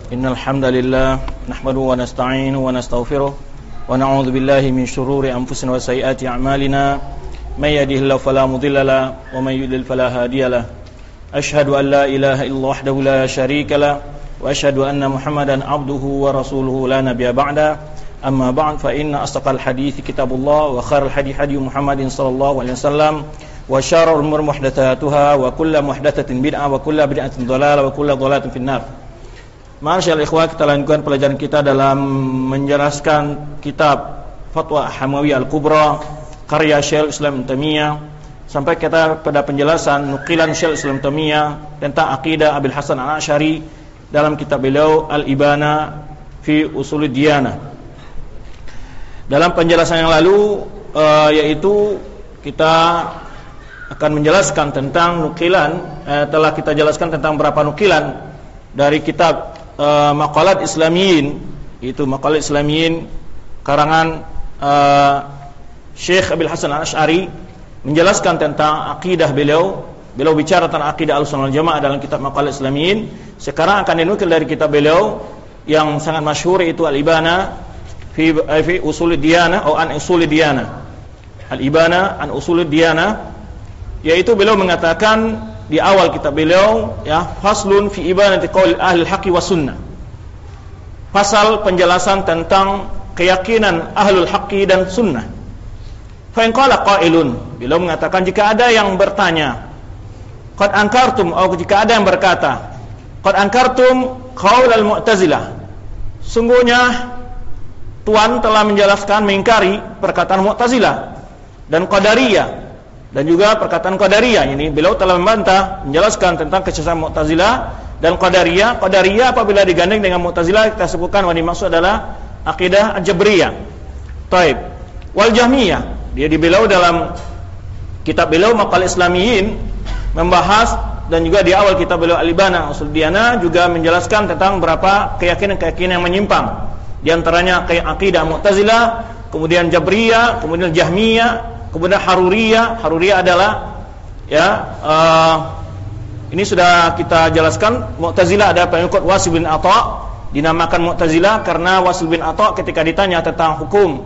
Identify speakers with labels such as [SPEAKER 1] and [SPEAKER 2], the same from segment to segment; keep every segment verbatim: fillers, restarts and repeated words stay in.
[SPEAKER 1] Innal hamdalillah nahmaduhu wa nasta'inuhu wa nastaghfiruh wa na'udzu billahi min shururi anfusina wa sayyiati a'malina may yahdihillahu fala mudilla lahu wa may yudlil fala hadiya lahu asyhadu an la ilaha illallah wahdahu la syarika lahu wa asyhadu anna Muhammadan abduhu wa rasuluhu la nabiyya ba'da amma ba'd fa inna asdaqal hadithi kitabullah wa khairal hadi hadi Muhammadin sallallahu alaihi wasallam wa syarrul umuri muhdatsatuha wa kullu muhdatsatin bid'ah wa kullu bid'atin dhalalah wa kullu dhalalatin finnar. Ma'asyiral ikhwah, kita lanjutkan pelajaran kita dalam menjelaskan kitab Fatwa Hamawiyah Al-Kubra karya Syekhul Islam Ibnu Taimiyah sampai kita pada penjelasan nukilan Syekhul Islam Ibnu Taimiyah tentang akidah Abil Hasan Al-Asy'ari dalam kitab beliau Al-Ibana fi Ushulid Diyanah. Dalam penjelasan yang lalu uh, yaitu kita akan menjelaskan tentang nukilan eh, telah kita jelaskan tentang beberapa nukilan dari kitab Uh, Maqalat Islamiyin, itu Maqalat Islamiyin karangan uh, Syekh Abil Hasan Al-Asy'ari menjelaskan tentang akidah beliau. Beliau bicara tentang akidah Ahlussunnah wal Jamaah dalam kitab Maqalat Islamiyin. Sekarang akan dinukil dari kitab beliau yang sangat masyhur, itu Al-Ibana fi, fi Ushulid Diyanah atau An Ushulid Diyanah. Al-Ibana An Ushulid Diyanah, yaitu beliau mengatakan di awal kitab beliau, ya, faslun fi ibanati qaul ahli al-haqqi was sunnah. Pasal penjelasan tentang keyakinan ahlul haqqi dan sunnah. Fa in qala qailun, beliau mengatakan jika ada yang bertanya, qad ankartum, atau jika ada yang berkata, qad ankartum qaul al-mu'tazilah. Sungguhnya Tuhan telah menjelaskan mengingkari perkataan Mu'tazilah dan Qadariyah, dan juga perkataan Qadariyah. Ini beliau telah membantah, menjelaskan tentang kesesatan Mu'tazilah dan Qadariyah. Qadariyah apabila digandeng dengan Mu'tazilah kita sebutkan yang dimaksud adalah akidah Jabriyah. Taib. Wal Jahmiyah, dia di beliau dalam kitab beliau Maqal Islamiyin membahas, dan juga di awal kitab beliau Al-Ibana Ushul Diyanah juga menjelaskan tentang beberapa keyakinan-keyakinan yang menyimpang. Di antaranya akidah Mu'tazilah, kemudian Jabriyah, kemudian Jahmiyah, kemudian Haruriyah. Haruriyah adalah, ya, uh, ini sudah kita jelaskan. Mu'tazilah ada pengikut Wasil bin Atha, dinamakan Mu'tazilah karena Wasil bin Atha ketika ditanya tentang hukum,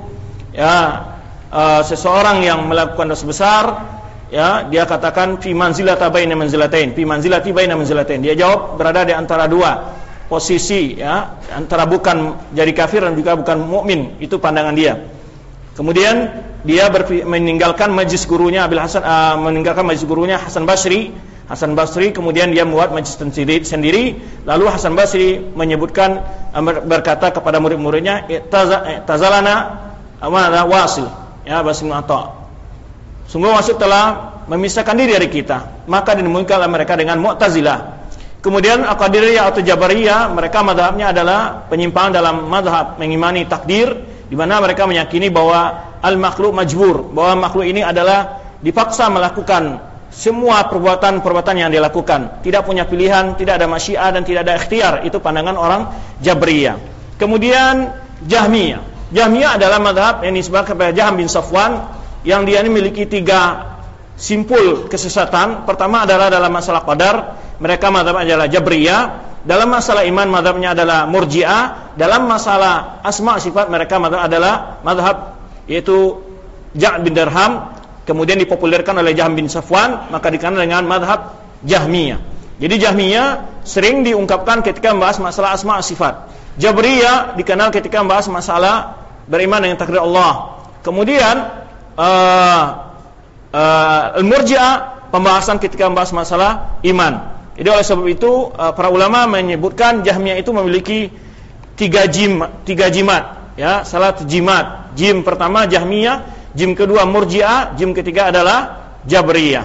[SPEAKER 1] ya, uh, seseorang yang melakukan dosa besar, ya, dia katakan fi manzilati baina manzilatain, fi manzilati baina manzilatain. Dia jawab berada di antara dua posisi, ya, antara bukan jadi kafir dan juga bukan mukmin. Itu pandangan dia. Kemudian dia berpi- meninggalkan majlis gurunya Abil Hasan, uh, meninggalkan majlis gurunya Hasan Basri. Hasan Basri kemudian dia membuat majlis sendiri, sendiri. Lalu Hasan Basri menyebutkan, uh, berkata kepada murid-muridnya, "Tazalana amana Wasil, ya, Wasil bin Atha. Sungguh Wasil telah memisahkan diri dari kita." Maka dinamakanlah mereka dengan Mu'tazilah. Kemudian Qadariyah atau Jabariyah, mereka mazhabnya adalah penyimpangan dalam mazhab mengimani takdir, di mana mereka meyakini bahwa al-makhluk majbur, bahwa makhluk ini adalah dipaksa melakukan semua perbuatan-perbuatan yang dilakukan, tidak punya pilihan, tidak ada masyiah dan tidak ada ikhtiar. Itu pandangan orang Jabriyah. Kemudian Jahmiyah. Jahmiyah adalah mazhab yang disebut kepada Jahm bin Safwan, yang dia ini memiliki tiga simpul kesesatan. Pertama adalah dalam masalah qadar, mereka mazhabnya adalah Jabriyah. Dalam masalah iman mazhabnya adalah Murji'ah. Dalam masalah asma sifat mereka mazhab adalah mazhab yaitu Ja'd bin Dirham, kemudian dipopulerkan oleh Jahm bin Safwan, maka dikenal dengan mazhab Jahmiyah. Jadi Jahmiyah sering diungkapkan ketika membahas masalah asma sifat. Jabriyah dikenal ketika membahas masalah beriman dengan takdir Allah. Kemudian uh, uh, Al-Murji'ah pembahasan ketika membahas masalah iman. Jadi oleh sebab itu para ulama menyebutkan Jahmiyah itu memiliki tiga jim, tiga jimat, ya, salah jimat. Jim pertama Jahmiyah, jim kedua Murji'ah, jim ketiga adalah Jabriyah.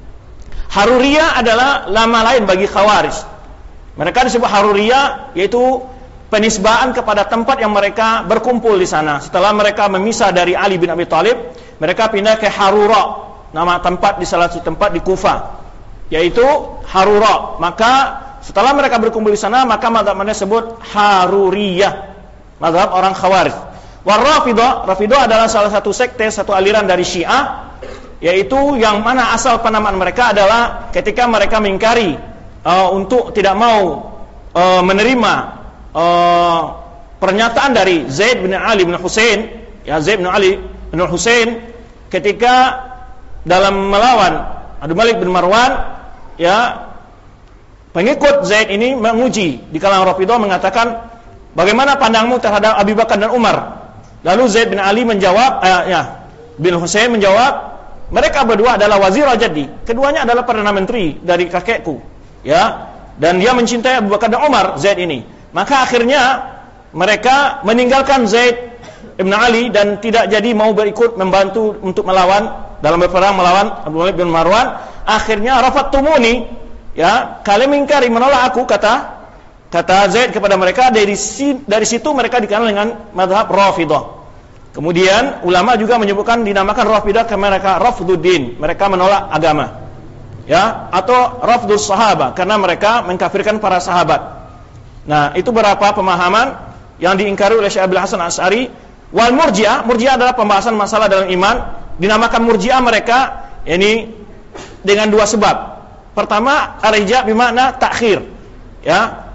[SPEAKER 1] Haruriyah adalah nama lain bagi Khawarij. Mereka disebut Haruriyah yaitu penisbahan kepada tempat yang mereka berkumpul di sana. Setelah mereka memisah dari Ali bin Abi Thalib, mereka pindah ke Harura, nama tempat di salah satu tempat di Kufah, yaitu Harura. Maka setelah mereka berkumpul di sana, maka mazhab mereka sebut Haruriyah, mazhab orang Khawarij. War-Rafidah, Rafidah adalah salah satu sekte, satu aliran dari Syiah, yaitu yang mana asal penamaan mereka adalah ketika mereka mengingkari uh, untuk tidak mau uh, menerima uh, pernyataan dari Zaid bin Ali bin Husain, ya Zaid bin Ali bin Husain ketika dalam melawan Abdul Malik bin Marwan, ya pengikut Zaid ini menguji di kalangan Rafidhah mengatakan, bagaimana pandangmu terhadap Abu Bakar dan Umar? Lalu Zaid bin Ali menjawab, eh, ya bin Husain menjawab, mereka berdua adalah wazir jadi, keduanya adalah perdana menteri dari kakekku, ya, dan dia mencintai Abu Bakar dan Umar, Zaid ini. Maka akhirnya mereka meninggalkan Zaid bin Ali dan tidak jadi mau berikut membantu untuk melawan dalam berperang melawan Abdul Malik bin Marwan. Akhirnya rafattumuni, ya, kalian mengingkari, menolak aku, kata kata Zaid kepada mereka. Dari dari situ mereka dikenal dengan mazhab Rafidhah. Kemudian ulama juga menyebutkan dinamakan Rafidhah karena mereka rafduddin, mereka menolak agama, ya, atau rafdus sahabah karena mereka mengkafirkan para sahabat. Nah, itu beberapa pemahaman yang diingkari oleh Syekh Abdul Hasan Asy'ari. Wal Murji'ah, Murji'ah adalah pembahasan masalah dalam iman. Dinamakan Murji'ah mereka ini dengan dua sebab. Pertama, ar-rija' bermakna takhir, ya,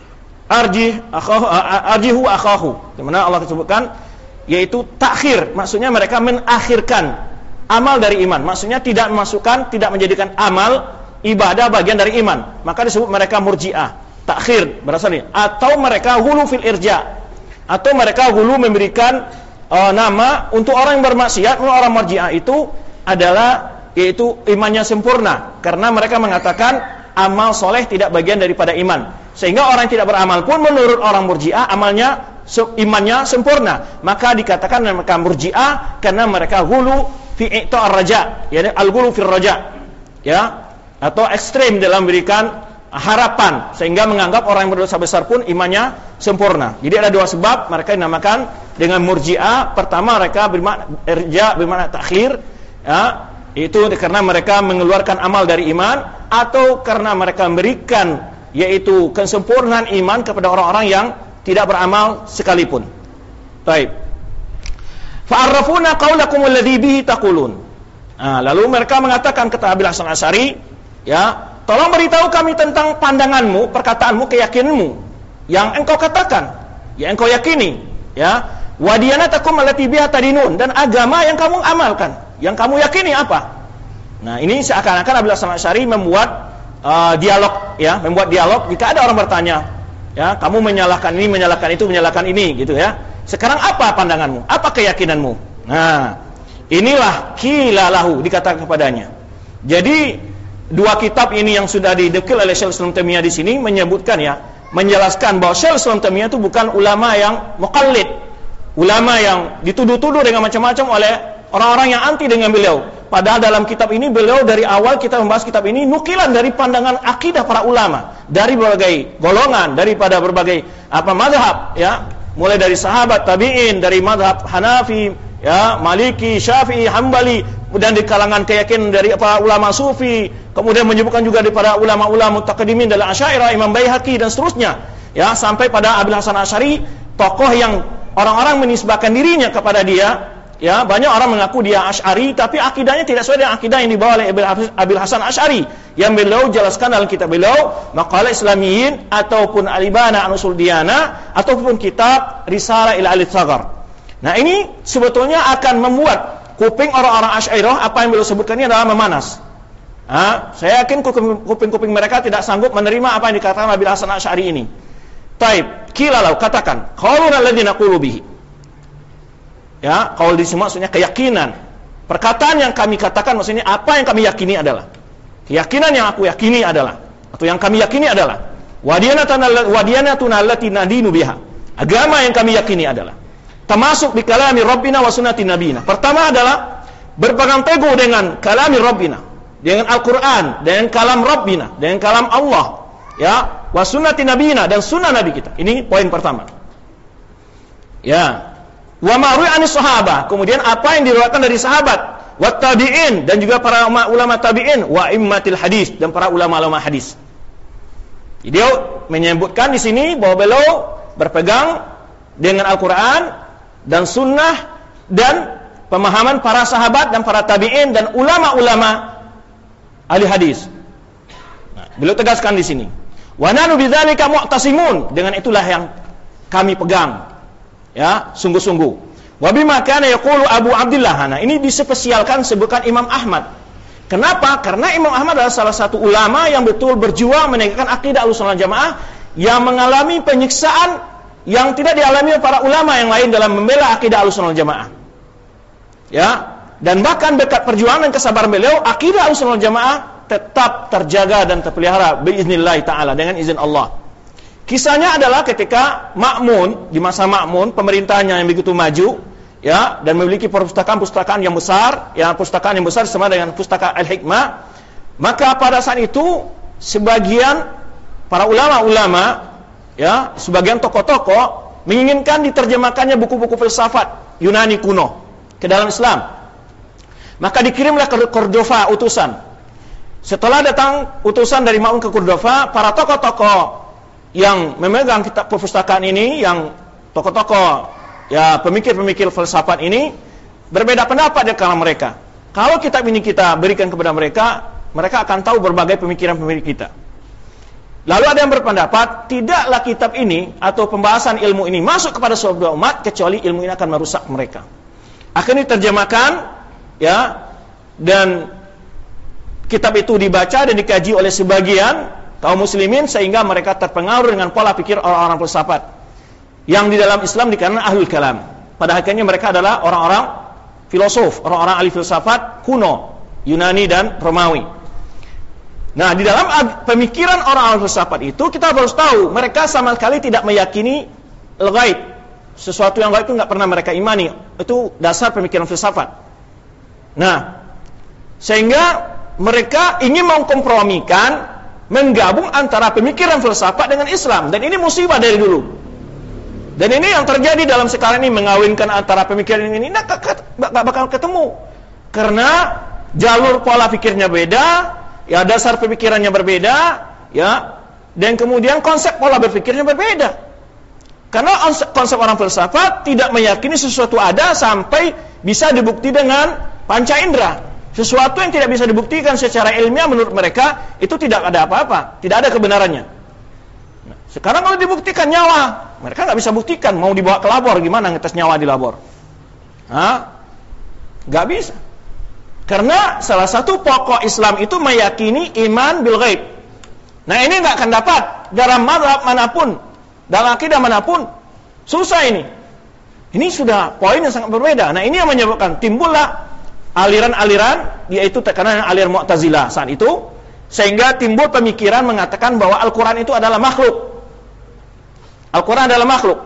[SPEAKER 1] arjih akhahu, arjihu akhahu, di mana Allah sebutkan yaitu takhir, maksudnya mereka menakhirkan amal dari iman, maksudnya tidak memasukkan, tidak menjadikan amal ibadah bagian dari iman, maka disebut mereka Murji'ah, takhir berasalnya. Atau mereka hulu fil irja', atau mereka hulu memberikan uh, nama untuk orang yang bermaksiat. Orang Murji'ah itu adalah yaitu imannya sempurna, karena mereka mengatakan amal soleh tidak bagian daripada iman, sehingga orang yang tidak beramal pun menurut orang Murji'ah amalnya, imannya sempurna. Maka dikatakan mereka Murji'ah karena mereka hulu fi i'ta' ar-raja', yakni al-hulu fil raja', ya, atau ekstrem dalam memberikan harapan, sehingga menganggap orang yang berdosa besar pun imannya sempurna. Jadi ada dua sebab mereka dinamakan dengan Murji'ah. Pertama, mereka bermakna irja', bermakna takhir, ya, itu karena mereka mengeluarkan amal dari iman, atau karena mereka memberikan yaitu kesempurnaan iman kepada orang-orang yang tidak beramal sekalipun. Baik. Fa'arrafuna qaulakum alladhi bihi taqulun. Nah, lalu mereka mengatakan, kata Abdul Hasan Asy'ari, ya, tolong beritahu kami tentang pandanganmu, perkataanmu, keyakinanmu yang engkau katakan, yang engkau yakini, ya. Wa diyanatakum allati biha tadinun, dan agama yang kamu amalkan, yang kamu yakini apa? Nah, ini seakan-akan Abdul Hasan Asy'ari membuat uh, dialog, ya, membuat dialog. Jika ada orang bertanya, ya, kamu menyalahkan ini, menyalahkan itu, menyalahkan ini, gitu ya. Sekarang apa pandanganmu? Apa keyakinanmu? Nah, inilah qilalahu, dikatakan kepadanya. Jadi dua kitab ini yang sudah didekil oleh Syekh Islam Taimiyah di sini menyebutkan, ya, menjelaskan bahwa Syekh Islam Taimiyah itu bukan ulama yang muqallid, ulama yang dituduh-tuduh dengan macam-macam oleh orang-orang yang anti dengan beliau. Padahal dalam kitab ini beliau dari awal kita membahas kitab ini nukilan dari pandangan akidah para ulama dari berbagai golongan, daripada berbagai apa mazhab, ya, mulai dari sahabat, tabi'in, dari mazhab Hanafi, ya, Maliki, Syafi'i, Hambali, dan di kalangan keyakinan dari para ulama sufi, kemudian menyebutkan juga daripada ulama-ulama mutaqaddimin dalam Asy'ariyah, Imam Baihaqi dan seterusnya, ya, sampai pada Abdul Hasan Asy'ari, tokoh yang orang-orang menisbahkan dirinya kepada dia. Ya, banyak orang mengaku dia Asy'ari, tapi akidahnya tidak sesuai dengan akidah yang dibawa oleh Abdul Hasan Asy'ari yang beliau jelaskan dalam kitab beliau Maqalah Islamiyyin, ataupun Al-Ibana an Usul Diyana, ataupun kitab Risalah ila Ahli Tsaghar. Nah, ini sebetulnya akan membuat kuping orang-orang Asy'ariyah, apa yang beliau sebutkan ini adalah memanas. Ha? Saya yakin kuping-kuping mereka tidak sanggup menerima apa yang dikatakan Abdul Hasan Asy'ari ini. Taib, kilalau, katakan, qauluna alladziina qulu bihi. Ya, qaul di sini maksudnya keyakinan. Perkataan yang kami katakan maksudnya apa yang kami yakini adalah. Keyakinan yang aku yakini adalah, atau yang kami yakini adalah wadiyanatuna allati nadinu biha. Agama yang kami yakini adalah termasuk bi kalami rabbina wa sunnati nabiyina. Pertama adalah berpegang teguh dengan kalami rabbina, dengan Al-Qur'an, dengan kalam rabbina, dengan kalam Allah, ya, wa sunnati nabiyina, dan sunnah nabi kita. Ini poin pertama. Ya. Wa ma'ru'i anis sahabah, kemudian apa yang diriwayatkan dari sahabat, wa tabi'in, dan juga para ulama tabi'in, wa immatil hadis, dan para ulama-ulama hadis. Dia menyebutkan di sini bahwa beliau berpegang dengan Al-Qur'an dan sunnah dan pemahaman para sahabat dan para tabi'in dan ulama-ulama ahli hadis. Nah, beliau tegaskan di sini, wa nanu bidzalika mu'tasimun, dengan itulah yang kami pegang. Ya, sungguh-sungguh. Wa bima kana yaqulu Abu Abdullah. Nah, ini dispesialkan sebutkan Imam Ahmad. Kenapa? Karena Imam Ahmad adalah salah satu ulama yang betul berjuang menegakkan akidah Ahlussunnah wal Jamaah yang mengalami penyiksaan yang tidak dialami oleh para ulama yang lain dalam membela akidah Ahlussunnah wal Jamaah. Ya, dan bahkan berkat perjuangan dan kesabaran beliau, akidah Ahlussunnah wal Jamaah tetap terjaga dan terpelihara biiznillah taala dengan izin Allah. Kisahnya adalah ketika Ma'mun, di masa Ma'mun, pemerintahnya yang begitu maju, ya, dan memiliki perpustakaan-perpustakaan yang besar, ya, perpustakaan yang besar sama dengan pustaka Al-Hikmah, maka pada saat itu sebagian para ulama-ulama, ya, sebagian tokoh-tokoh menginginkan diterjemahkannya buku-buku filsafat Yunani kuno ke dalam Islam. Maka dikirimlah ke Cordova utusan. Setelah datang utusan dari Ma'mun ke Cordova, para tokoh-tokoh yang memegang kitab perpustakaan ini, yang tokoh-tokoh, ya, pemikir-pemikir filsafat ini berbeda pendapat di kalangan mereka. Kalau kitab ini kita berikan kepada mereka, mereka akan tahu berbagai pemikiran-pemikiran kita. Lalu ada yang berpendapat, tidaklah kitab ini atau pembahasan ilmu ini masuk kepada sebuah umat kecuali ilmu ini akan merusak mereka. Akhirnya diterjemahkan, ya, dan kitab itu dibaca dan dikaji oleh sebagian kaum muslimin sehingga mereka terpengaruh dengan pola pikir orang-orang filsafat yang di dalam Islam dikatakan ahlul kalam. Pada akhirnya mereka adalah orang-orang filosof, orang-orang ahli filsafat kuno, Yunani dan Romawi. Nah, di dalam pemikiran orang-orang filsafat itu kita harus tahu mereka sama sekali tidak meyakini al-ghaib. Sesuatu yang gaib itu nggak pernah mereka imani. Itu dasar pemikiran filsafat. Nah, sehingga mereka ingin mengkompromikan, menggabung antara pemikiran filsafat dengan Islam, dan ini musibah dari dulu. Dan ini yang terjadi dalam sekarang ini, mengawinkan antara pemikiran ini nggak bakal ketemu, karena jalur pola pikirnya beda, ya, dasar pemikirannya berbeda, ya, dan kemudian konsep pola berpikirnya berbeda. Karena konsep orang filsafat tidak meyakini sesuatu ada sampai bisa dibukti dengan panca indera. Sesuatu yang tidak bisa dibuktikan secara ilmiah menurut mereka itu tidak ada apa-apa, tidak ada kebenarannya. Nah, sekarang kalau dibuktikan nyawa, mereka nggak bisa buktikan. Mau dibawa ke labor, gimana ngetes nyawa di labor? Hah? Nggak bisa. Karena salah satu pokok Islam itu meyakini iman bil ghaib. Nah, ini nggak akan dapat dalam mazhab manapun, dalam akidah manapun. Susah ini. Ini sudah poin yang sangat berbeda. Nah, ini yang menyebabkan timbullah aliran-aliran, yaitu tekanan aliran Mu'tazilah saat itu, sehingga timbul pemikiran mengatakan bahwa Al-Quran itu adalah makhluk. Al-Quran adalah makhluk.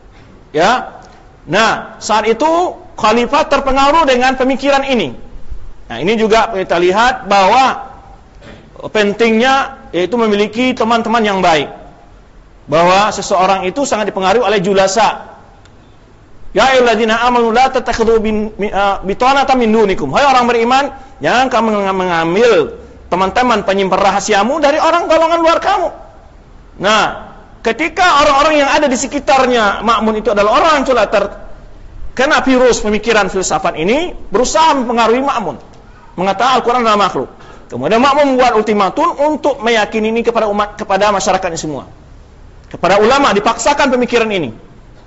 [SPEAKER 1] Ya. Nah, saat itu khalifah terpengaruh dengan pemikiran ini. Nah, ini juga kita lihat bahwa pentingnya yaitu memiliki teman-teman yang baik. Bahwa seseorang itu sangat dipengaruhi oleh julasa. Ya ayyuhalladzina amanu la tattakhidhu bitanatan min dunikum. Hai orang beriman, jangan kamu mengambil teman-teman penyimpan rahasiamu dari orang golongan luar kamu. Nah, ketika orang-orang yang ada di sekitarnya Ma'mun itu adalah orang yang telah terkena virus pemikiran filsafat ini, berusaha mempengaruhi Ma'mun, mengatakan Al-Quran adalah makhluk. Kemudian Ma'mun membuat ultimatum untuk meyakini ini kepada umat, kepada masyarakat ini semua, kepada ulama, dipaksakan pemikiran ini.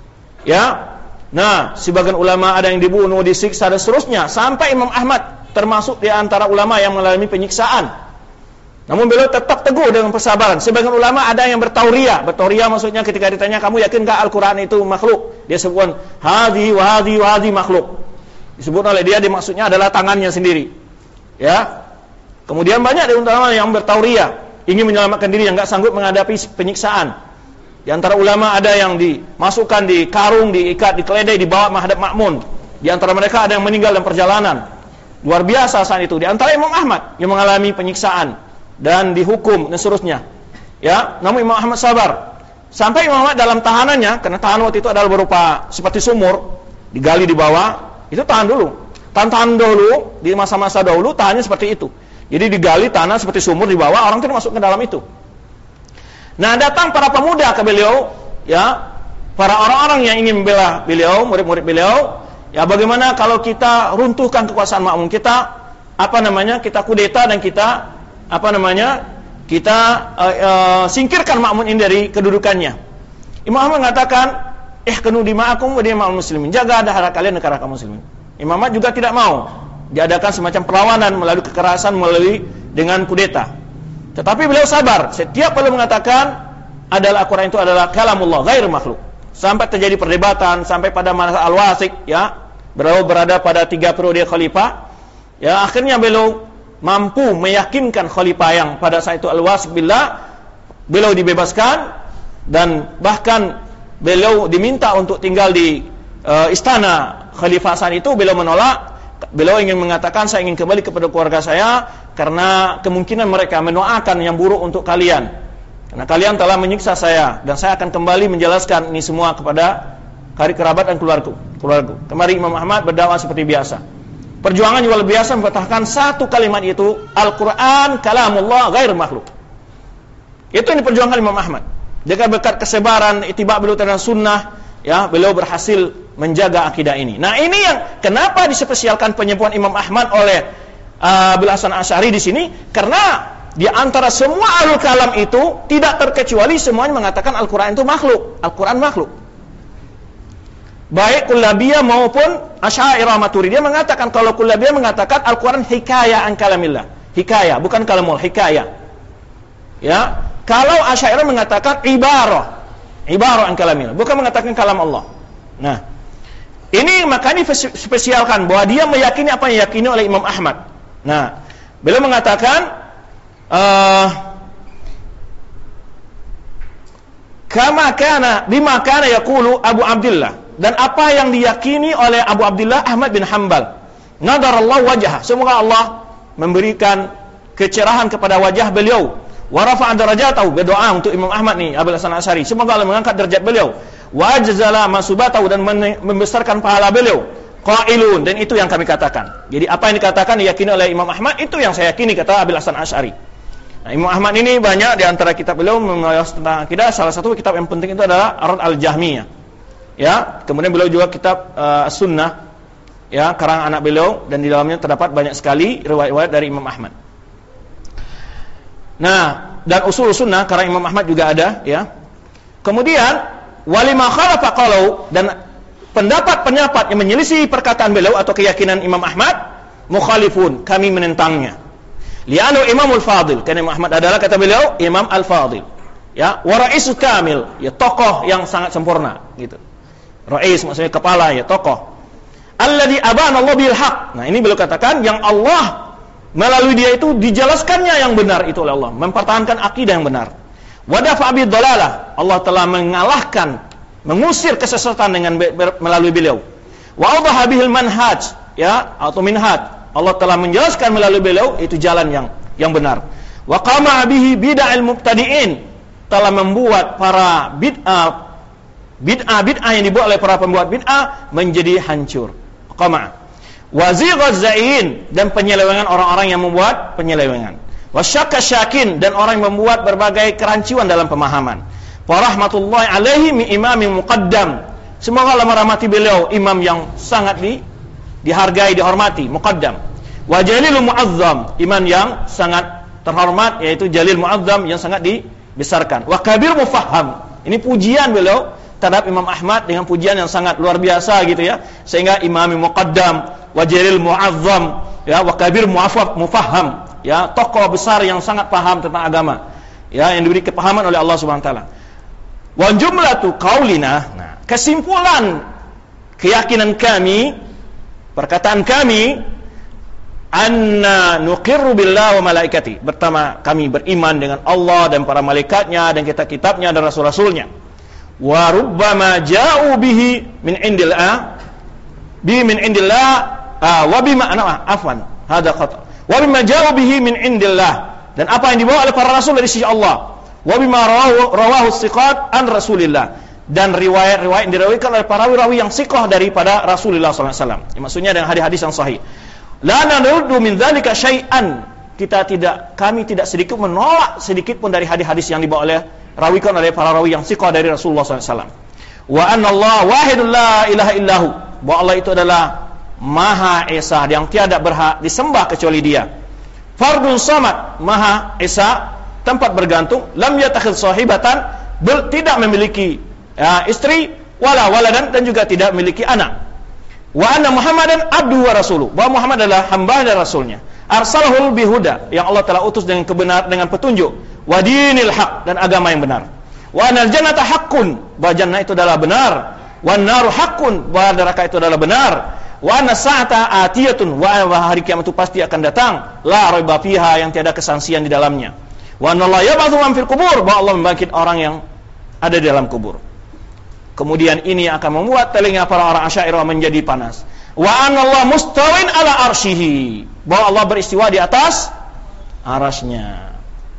[SPEAKER 1] Ya. Nah, sebagian ulama ada yang dibunuh, disiksa dan seterusnya, sampai Imam Ahmad termasuk di antara ulama yang mengalami penyiksaan. Namun beliau tetap teguh dengan persabaran. Sebagian ulama ada yang bertauria. Bertauria maksudnya ketika ditanya, kamu yakin enggak Al-Quran itu makhluk? Dia sebutkan hadhi wa hadhi wa hadhi makhluk. Disebut oleh dia, dimaksudnya adalah tangannya sendiri. Ya. Kemudian banyak dari ulama yang bertauria, ingin menyelamatkan diri yang enggak sanggup menghadapi penyiksaan. Di antara ulama ada yang dimasukkan di karung, diikat, dikeledai, dibawa menghadap Ma'mun. Di antara mereka ada yang meninggal dalam perjalanan. Luar biasa saat itu. Di antara Imam Ahmad yang mengalami penyiksaan dan dihukum dan seterusnya. Ya, namun Imam Ahmad sabar. Sampai Imam Ahmad dalam tahanannya, karena tahanan waktu itu adalah berupa seperti sumur, digali di bawah, itu tahan dulu. Tahan-tahan dulu, di masa-masa dahulu tahannya seperti itu. Jadi digali tanah seperti sumur di bawah, orang tidak masuk ke dalam itu. Nah, datang para pemuda ke beliau, ya, para orang-orang yang ingin membela beliau, murid-murid beliau, ya, bagaimana kalau kita runtuhkan kekuasaan Ma'mun, kita apa namanya, kita kudeta dan kita apa namanya, kita uh, uh, singkirkan Ma'mun ini dari kedudukannya. Imam Ahmad mengatakan, ihkanu dima'akum wa dima'al muslimin. Jaga darah kalian dan darah kaum muslimin. Imam Ahmad juga tidak mau diadakan semacam perlawanan melalui kekerasan, melalui dengan kudeta. Tetapi beliau sabar. Setiap beliau mengatakan adalah Al-Quran itu adalah kalamullah, ghair makhluk. Sampai terjadi perdebatan sampai pada masa Al-Wasik, ya. Beliau berada pada tiga periode khalifah. Ya, akhirnya beliau mampu meyakinkan khalifah yang pada saat itu Al-Wasik billah, beliau dibebaskan dan bahkan beliau diminta untuk tinggal di uh, istana khalifah saat itu. Beliau menolak. Beliau ingin mengatakan, saya ingin kembali kepada keluarga saya karena kemungkinan mereka mendoakan yang buruk untuk kalian, karena kalian telah menyiksa saya, dan saya akan kembali menjelaskan ini semua kepada kari kerabat dan keluarga. keluarga. Kemarin Imam Ahmad berdakwah seperti biasa. Perjuangan juga luar biasa, mempertahankan satu kalimat itu, Al-Quran kalamullah ghair makhluk. Itu yang diperjuangkan Imam Ahmad. Dengan berkat kesebaran ittiba' beliau terhadap sunnah, ya, beliau berhasil menjaga akidah ini. Nah, ini yang kenapa dispesialkan penyembuhan Imam Ahmad oleh uh, Abil Hasan Asy'ari di sini, karena di antara semua ahlul kalam itu tidak terkecuali semuanya mengatakan Al-Quran itu makhluk. Al-Quran makhluk. Baik Kullabiyah maupun Asy'ariyah Maturidiyah mengatakan, kalau Kullabiyah mengatakan Al-Quran hikayah an kalamillah. Hikayah, bukan kalamul, hikayah. Ya. Kalau Asy'ariyah mengatakan ibarah, ibarah an kalamillah, bukan mengatakan kalam Allah. Nah, ini makanya spesialkan bahwa dia meyakini apa yang diyakini oleh Imam Ahmad. Nah, beliau mengatakan uh, kama kana bima kana yaqulu Abu Abdullah, dan apa yang diyakini oleh Abu Abdullah Ahmad bin Hanbal. Nadarallahu wajhah, semoga Allah memberikan kecerahan kepada wajah beliau. Wa rafa'a darajatahu, berdoa untuk Imam Ahmad nih, Abil Hasan Asy'ari, semoga Allah mengangkat derajat beliau. Wa ajzala masubatahu, dan membesarkan pahala beliau. Qailun, dan itu yang kami katakan. Jadi apa yang dikatakan diyakini oleh Imam Ahmad, itu yang saya yakini, kata Abil Hasan Asy'ari. Nah, Imam Ahmad ini banyak di antara kitab beliau membahas tentang akidah. Salah satu kitab yang penting itu adalah Ar-Rad al-Jahmiyah. Ya, kemudian beliau juga kitab uh, As-Sunnah, ya, karangan anak beliau, dan di dalamnya terdapat banyak sekali riwayat-riwayat dari Imam Ahmad. Nah, dan usul sunnah karena Imam Ahmad juga ada, ya. Kemudian walima khalafa qalau, dan pendapat-pendapat yang menyelisih perkataan beliau atau keyakinan Imam Ahmad, mukhalifun, kami menentangnya. Li'annahu Imamul Fadil, karena Imam Ahmad adalah, kata beliau, Imam Al-Fadil. Ya, wa ra'isul kamil, ya, tokoh yang sangat sempurna, gitu. Rais maksudnya kepala, ya, tokoh. Alladzi abana Allah bil haq. Nah, ini beliau katakan yang Allah melalui dia itu dijelaskannya yang benar itu oleh Allah, mempertahankan akidah yang benar. Wadafa bi dhalalah, Allah telah mengalahkan, mengusir kesesatan dengan melalui beliau. Wa awdaha bihil manhaj, ya, atau minhaj, Allah telah menjelaskan melalui beliau itu jalan yang yang benar. Wa qama bihi bid'al mubtadi'in, telah membuat para bid'ah bid'ah bid'ah yang dibuat oleh para pembuat bid'ah menjadi hancur. Qama wazigaz zain, dan penyelewengan orang-orang yang membuat penyelewengan. Wasyakka syakin, dan orang yang membuat berbagai kerancuan dalam pemahaman. Wa rahmatullahi alaihi min imamin muqaddam, semoga Allah merahmati beliau, imam yang sangat di, dihargai, dihormati, muqaddam. Wa jalilul muazzam, imam yang sangat terhormat, yaitu jalil muazzam, yang sangat dibesarkan. Wa kabir mufahham, ini pujian beliau terhadap Imam Ahmad dengan pujian yang sangat luar biasa, gitu ya, sehingga imam muqaddam, wajaril muazzam, ya, wa kabir muafaf mufahham, ya, tokoh besar yang sangat paham tentang agama, ya, yang diberi kepahaman oleh Allah Subhanahu wa taala. Wa jumlatu qaulina, nah, kesimpulan keyakinan kami, perkataan kami, anna nuqirru billahi wa malaikati, pertama kami beriman dengan Allah dan para malaikatnya dan kitab-kitabnya dan rasul-rasulnya. Wa rubbama ja'u bihi min indillah, bi min indillah, ah, wa bima ana afwan hada khata, wa bima ja'u bihi min indillah, dan apa yang dibawa oleh para rasul dari sisi Allah. Wa bima rawahu rawahu thiqat an Rasulillah, dan riwayat-riwayat yang diriwayatkan oleh para rawi yang thiqah daripada Rasulullah sallallahu alaihi wasallam. Ya, maksudnya dengan hadis-hadis yang sahih. La naruddu min dzalika syai'an, kita tidak kami tidak sedikit menolak sedikit pun dari hadis-hadis yang dibawa oleh rawikan oleh para rawi yang thiqah dari Rasulullah sallallahu alaihi wasallam. Wa anna Allah wahidun la ilaha illahu, bahwa Allah itu adalah Maha Esa yang tiada berhak disembah kecuali Dia. Fardun samad, Maha Esa, tempat bergantung, lam yatakhidz sahibatan, tidak memiliki ya, istri, wala waladan, dan juga tidak memiliki anak. Wa anna Muhammadan abduhu wa rasuluh, bahwa Muhammad adalah hamba dan rasulnya. Arsalahul bihuda, yang Allah telah utus dengan kebenar dengan petunjuk, wa dinil haq, dan agama yang benar. Wa anal jannata haqqun, bahwa jannah itu adalah benar. Wa naru haqqun, bahwa neraka itu adalah benar. Wa anna sa'ata atiyatun, wa hari kiamat itu pasti akan datang. La raiba fiha, yang tiada kesangsian di dalamnya. Wa anna Allah yab'atsu man fil qubur, bahwa Allah membangkit orang yang ada di dalam kubur. Kemudian ini akan membuat telinga para orang Asy'ariyah menjadi panas. Wa anna Allah mustawin ala arsyihi, bahwa Allah beristiwa di atas arasnya.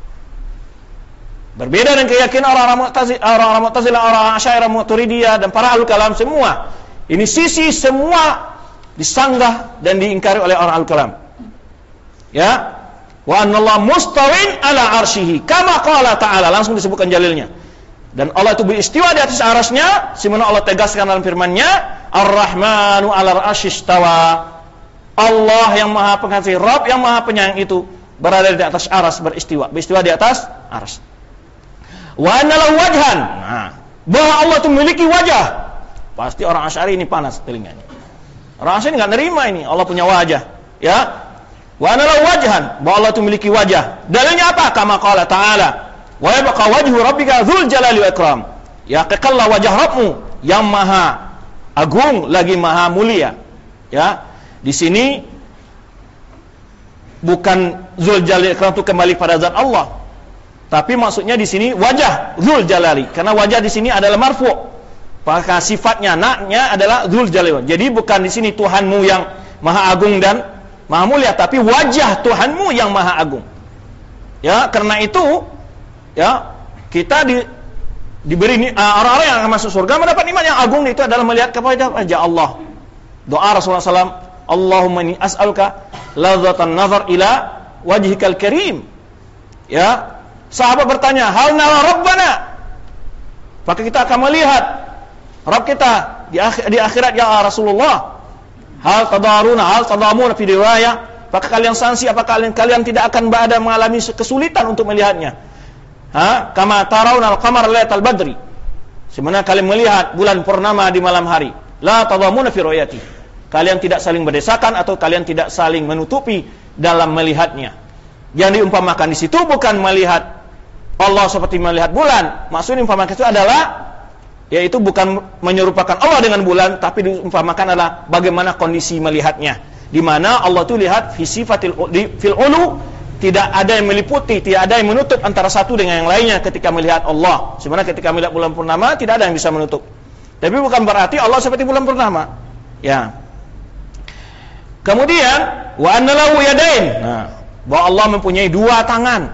[SPEAKER 1] Berbeda dengan keyakinan orang-orang Mu'tazilah, orang-orang Mu'tazilah, orang Asy'ariyah, Maturidiyah, dan para Ahlul Kalam semua. Ini sisi semua disanggah dan diingkari oleh orang Ahlul Kalam. Ya. Wa anna Allah mustawin ala arsyihi, kama qala ta'ala, langsung disebutkan dalilnya. Dan Allah itu beristiwa di atas arasnya, sebagaimana Allah tegaskan dalam firman-Nya, Ar-Rahmanu 'alal 'arsy istawa. Allah yang Maha Pengasih, Rabb yang Maha Penyayang itu berada di atas aras, beristiwa, beristiwa di atas aras. Wa anna lahu wajhan. Nah, bahwa Allah itu memiliki wajah. Pasti orang Asy'ari ini panas telinganya. Orang Asy'ari enggak nerima ini Allah punya wajah, ya. Wa anna lahu wajhan, bahwa Allah itu memiliki wajah. Dalilnya apa? Kama qala ta'ala, wa yabqa wajhu rabbika dzul jalali wal ikram. Ya, kekallah wajah Rabbmu yang maha agung lagi maha mulia. Ya, di sini bukan dzul jalali wal ikram itu kembali pada zat Allah. Tapi maksudnya di sini wajah dzul jalali, karena wajah di sini adalah marfu'. Maka sifatnya naknya adalah dzul jalali. Jadi bukan di sini Tuhanmu yang maha agung dan maha mulia, tapi wajah Tuhanmu yang maha agung. Ya, karena itu ya, kita di, diberi uh, orang-orang yang akan masuk surga mendapat nikmat yang agung, itu adalah melihat kepada wajah Allah. Doa Rasulullah shallallahu alaihi wasallam, Allahumma inni as'aluka ladzatan nazar ila wajhikal karim. Ya, sahabat bertanya, hal nara rabbana? Maka kita akan melihat Rabb kita di, akhir, di akhirat, ya Rasulullah. Hal tadaruna, hal tadamuna fi riwayah, apakah kalian sangsi, apakah kalian kalian tidak akan ada mengalami kesulitan untuk melihatnya? Ha, kama tarawna al-qamar lailatal badri. Sebenarnya kalian melihat bulan purnama di malam hari. La tadamuna fi ru'yati. Kalian tidak saling berdesakan atau kalian tidak saling menutupi dalam melihatnya. Yang diumpamakan di situ bukan melihat Allah seperti melihat bulan. Maksudnya umpamakan itu adalah, yaitu bukan menyerupakan Allah dengan bulan, tapi diumpamakan adalah bagaimana kondisi melihatnya. Di mana Allah itu lihat fi sifatil fil ulu, tidak ada yang meliputi, tidak ada yang menutup antara satu dengan yang lainnya ketika melihat Allah. Sebenarnya ketika melihat bulan purnama tidak ada yang bisa menutup. Tapi bukan berarti Allah seperti bulan purnama. Ya. Kemudian wa anna lahu yadain. Nah, bahwa Allah mempunyai dua tangan.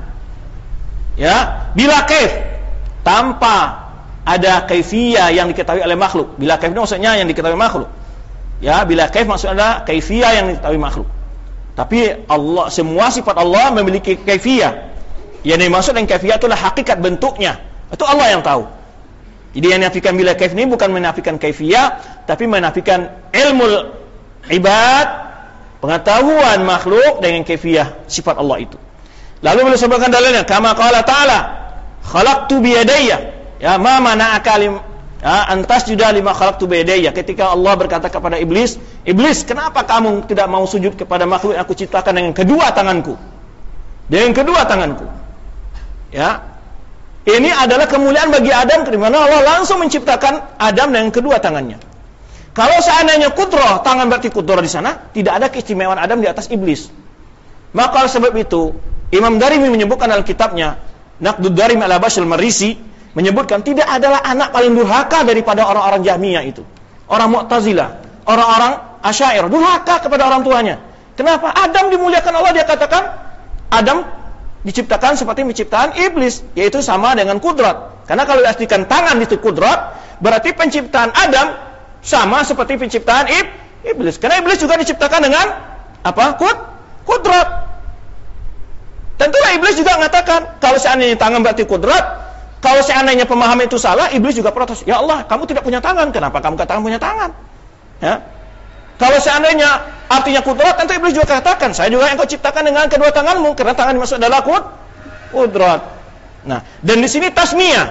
[SPEAKER 1] Ya, bila kaif, tanpa ada kaifiyah yang diketahui oleh makhluk. Bila kaif itu maksudnya yang diketahui makhluk. Ya, bila kaif maksudnya ada kaifiyah yang diketahui makhluk. Tapi Allah, semua sifat Allah memiliki kaifiyah. Yang dimaksud dengan kaifiyah itulah hakikat bentuknya. Itu Allah yang tahu. Jadi yang menafikan bila kaif ini bukan menafikan kaifiyah, tapi menafikan ilmu ibad, pengetahuan makhluk dengan kaifiyah sifat Allah itu. Lalu beliau sebutkan dalilnya, kama qala ta'ala, khalaqtu bi yadayya. Ya, ma mana'aka lim ya, antas juda lima khalaqtu bi yadayya. Ketika Allah berkata kepada iblis, iblis, kenapa kamu tidak mau sujud kepada makhluk yang aku ciptakan dengan kedua tanganku? Dengan kedua tanganku. Ya. Ini adalah kemuliaan bagi Adam, di mana Allah langsung menciptakan Adam dengan kedua tangannya. Kalau seandainya kudrah, tangan berarti kudrah di sana, tidak ada keistimewaan Adam di atas iblis. Maka sebab itu, Imam Darimi menyebutkan dalam kitabnya Naqdud Darim ala Bashar Marisi, menyebutkan tidak adalah anak paling durhaka daripada orang-orang Jahmiyah itu. Orang Mu'tazilah, orang-orang Asy'ariyah durhaka kepada orang tuanya. Kenapa? Adam dimuliakan Allah, dia katakan Adam diciptakan seperti penciptaan iblis, yaitu sama dengan kudrat. Karena kalau diartikan tangan itu kudrat, berarti penciptaan Adam sama seperti penciptaan ib, iblis. Karena iblis juga diciptakan dengan apa? Kud, kudrat. Tentulah iblis juga mengatakan, kalau seandainya tangan berarti kudrat, kalau seandainya pemahaman itu salah, iblis juga protes. Ya Allah, kamu tidak punya tangan, kenapa kamu katakan punya tangan? Ya. Kalau seandainya artinya kudrat, tentu iblis juga katakan, saya juga yang kau ciptakan dengan kedua tanganmu, karena tangan dimaksud adalah kud, kudrat. Nah, dan di sini tasmiyah.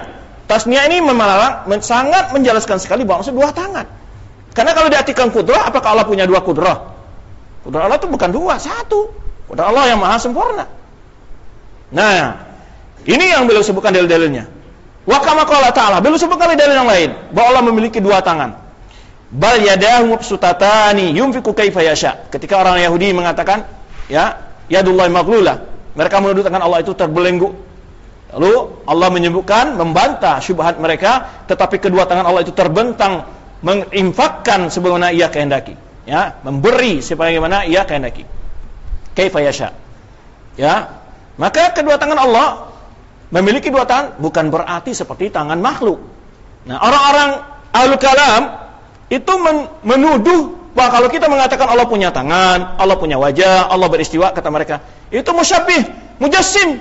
[SPEAKER 1] Tasniah ini melarang, sangat menjelaskan sekali bahwa maksud dua tangan. Karena kalau diartikan kudrah, apakah Allah punya dua kudrah? Kudrah Allah itu bukan dua, satu. Kudrah Allah yang maha sempurna. Nah, ini yang beliau sebutkan dalil-dalilnya. Wa kama qala ta'ala, beliau sebutkan dalil yang lain, bahwa Allah memiliki dua tangan. Bal yadahu mabsutatani yunfiqu kaifa yasha. Ketika orang Yahudi mengatakan, ya, yadullahi maghlulah, mereka menuduh tangan Allah itu terbelenggu. Lalu Allah menyebutkan, membantah syubhat mereka, tetapi kedua tangan Allah itu terbentang, menginfakkan sebagaimana ia kehendaki, ya, memberi sebagaimana ia kehendaki. Kaifa yasha. Ya. Maka kedua tangan Allah memiliki dua tangan bukan berarti seperti tangan makhluk. Nah, orang-orang ahlul kalam itu men- menuduh bahwa kalau kita mengatakan Allah punya tangan, Allah punya wajah, Allah beristiwa, kata mereka, itu musyabbih, mujassim.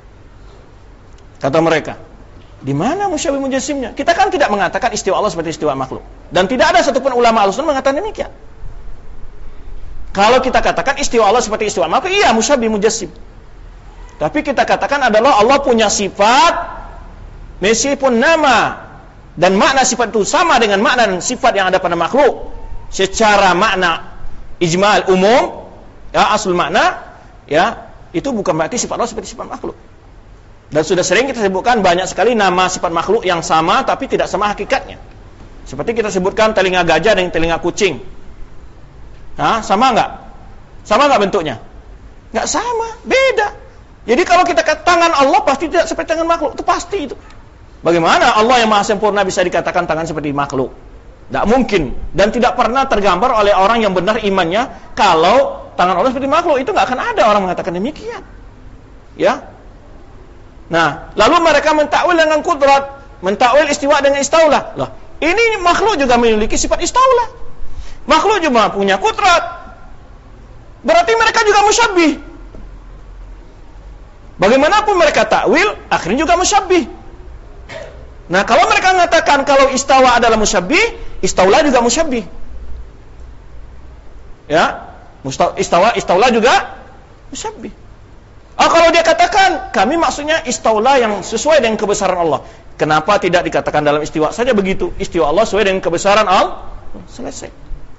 [SPEAKER 1] Kata mereka, di mana musyabbih mujassimnya? Kita kan tidak mengatakan istiwa Allah seperti istiwa makhluk. Dan tidak ada satupun ulama Ahlussunnah mengatakan demikian. Kalau kita katakan istiwa Allah seperti istiwa makhluk, iya musyabbih mujassim. Tapi kita katakan adalah Allah punya sifat, meskipun nama dan makna sifat itu sama dengan makna dan sifat yang ada pada makhluk. Secara makna ijmal umum, ya, asal makna, ya, itu bukan berarti sifat Allah seperti sifat makhluk. Dan sudah sering kita sebutkan banyak sekali nama sifat makhluk yang sama tapi tidak sama hakikatnya. Seperti kita sebutkan telinga gajah dan telinga kucing. Nah, sama enggak? Sama enggak bentuknya? Enggak sama, beda. Jadi kalau kita katakan tangan Allah pasti tidak seperti tangan makhluk, itu pasti itu. Bagaimana Allah yang maha sempurna bisa dikatakan tangan seperti makhluk? Tidak mungkin. Dan tidak pernah tergambar oleh orang yang benar imannya kalau tangan Allah seperti makhluk. Itu enggak akan ada orang mengatakan demikian. Ya. Nah, lalu mereka mentakwil dengan kudrat, mentakwil istiwa dengan istaulah. Loh, ini makhluk juga memiliki sifat istaulah. Makhluk juga punya kudrat. Berarti mereka juga musyabbih. Bagaimanapun mereka takwil, akhirnya juga musyabbih. Nah, kalau mereka mengatakan kalau istawa adalah musyabbih, istaulah juga musyabbih. Ya, istawa istaulah juga musyabbih. Oh, kalau dia katakan, kami maksudnya istaulah yang sesuai dengan kebesaran Allah. Kenapa tidak dikatakan dalam istiwa saja begitu? Istiwa Allah sesuai dengan kebesaran Allah. Selesai.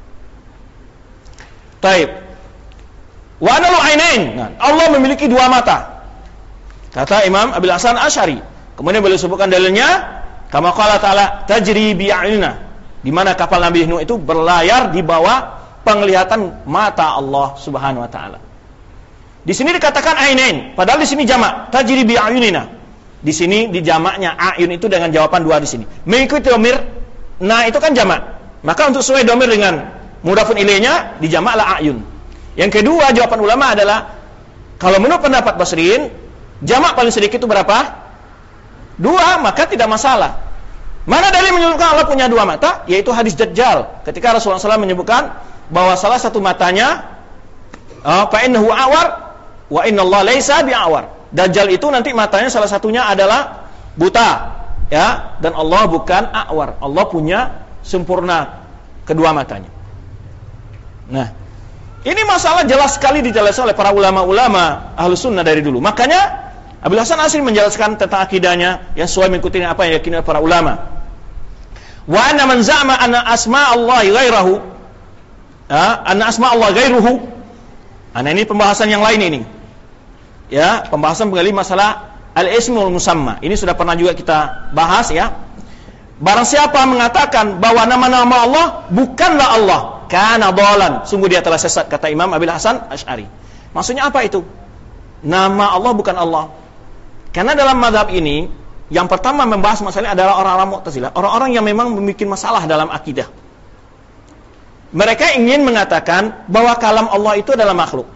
[SPEAKER 1] Taib. Wa analu ainain. Nah, Allah memiliki dua mata. Kata Imam Abil Hasan Asy'ari. Kemudian beliau sebutkan dalilnya, kama qala ta'ala tajri bi a'yunina. Di mana kapal Nabi Nuh itu berlayar di bawah penglihatan mata Allah Subhanahu wa taala. Di sini dikatakan ainain, padahal di sini jamak, tajri bi ayunina. Di sini di jamaknya ayun itu dengan jawaban dua di sini. Mengikuti dhamir, nah itu kan jamak. Maka untuk sesuai dhamir dengan mudhafun ilaihnya dijamaklah ayun. Yang kedua jawaban ulama adalah kalau menurut pendapat Basriin, jamak paling sedikit itu berapa? Dua, maka tidak masalah. Mana dalil menyebutkan Allah punya dua mata? Yaitu hadis Dajjal. Ketika Rasulullah shallallahu alaihi wasallam menyebutkan bahwa salah satu matanya fa innahu awar wa innallaha laisa bi'awar. Dajjal itu nanti matanya salah satunya adalah buta, ya, dan Allah bukan awar. Allah punya sempurna kedua matanya. Nah, ini masalah jelas sekali dijelaskan oleh para ulama-ulama Ahlus Sunnah dari dulu. Makanya Abil Hasan Asy'ari menjelaskan tentang akidahnya yang sesuai mengikuti apa yang diyakini oleh para ulama. Wa anna man za'ama anna asma' Allah ghairahu, ya, anna asma' Allah ghairuhu. Nah, ini pembahasan yang lain ini. Ya, pembahasan mengenai masalah al-ismul musamma. Ini sudah pernah juga kita bahas, ya. Barang siapa mengatakan bahwa nama-nama Allah bukanlah Allah, kana dhalan, sungguh dia telah sesat, kata Imam Abil Hasan Asy'ari. Maksudnya apa itu? Nama Allah bukan Allah. Karena dalam mazhab ini yang pertama membahas masalah adalah orang-orang Mu'tazilah, orang-orang yang memang membuat masalah dalam akidah. Mereka ingin mengatakan bahwa kalam Allah itu adalah makhluk.